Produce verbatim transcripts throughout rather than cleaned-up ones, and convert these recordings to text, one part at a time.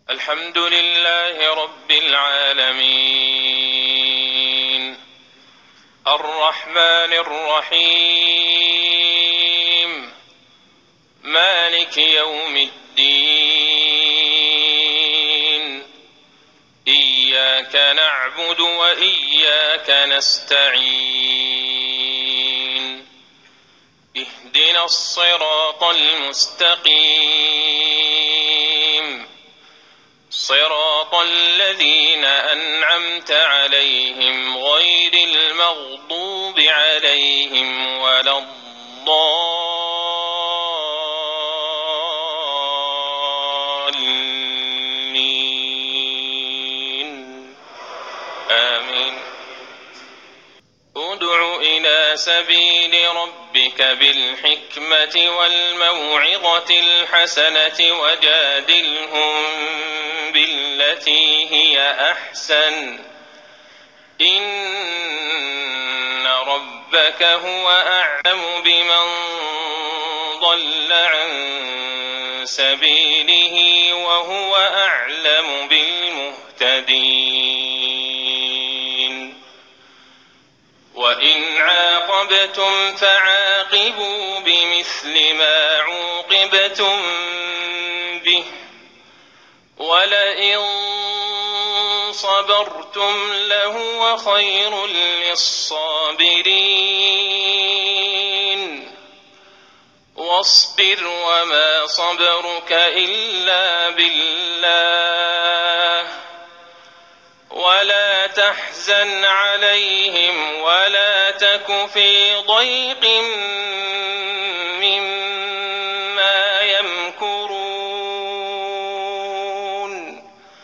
الحمد لله رب العالمين الرحمن الرحيم مالك يوم الدين إياك نعبد وإياك نستعين اهدنا الصراط المستقيم صراط الذين أنعمت عليهم غير المغضوب عليهم ولا الضالين آمين. ادع إلى سبيل ربك بالحكمة والموعظة الحسنة وجادلهم بالتي هي أحسن إن ربك هو أعلم بمن ضل عن سبيله وهو أعلم بالمهتدين. وإن عاقبتم فعاقبوا بمثل ما عوقبتم به ولئن صبرتم لهو خير للصابرين. واصبر وما صبرك إلا بالله ولا تحزن عليهم ولا تك في ضيق مما يمكرون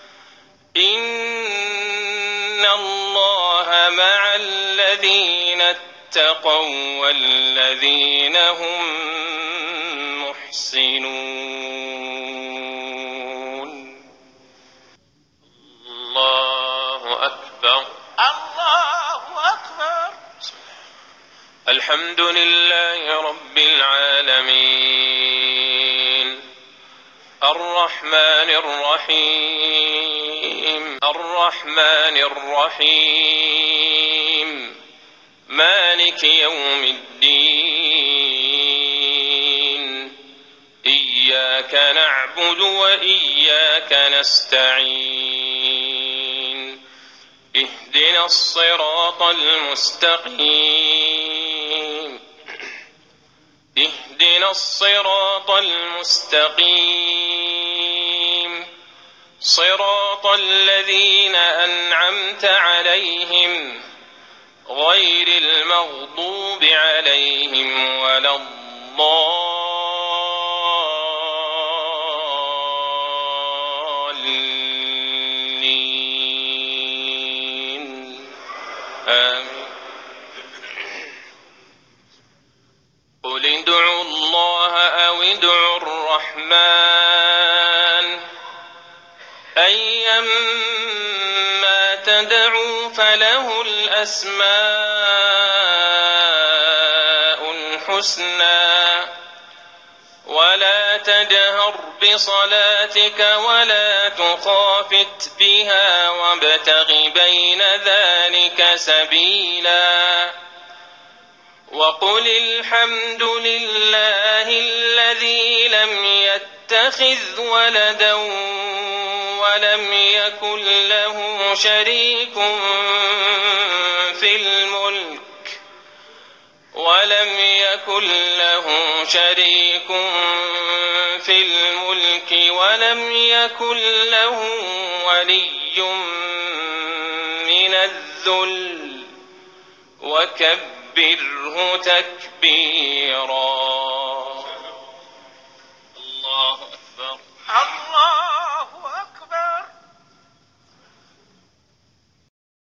إن الله مع الذين اتقوا والذين هم محسنون. الله أكبر الله أكبر. الحمد لله رب العالمين الرحمن الرحيم الرحمن الرحيم مالك يوم الدين إياك نعبد وإياك نستعين اهدنا الصراط المستقيم اهدنا الصراط المستقيم صراط الذين أنعمت عليهم غير المغضوب عليهم ولا الضالين آمين. قل ادعوا الله أو ادعوا الرحمن أيما تدعوا فله الأسماء الحسنى ولا تجهر بصلاتك ولا تخافت بها وابتغ بين ذلك سبيلا وقل الحمد لله الذي لم يتخذ ولدا ولم يكن له شريك في الملك ولم يكن له شريك في الملك ولم يكن له ولي من الذل وكبره تكبيرا.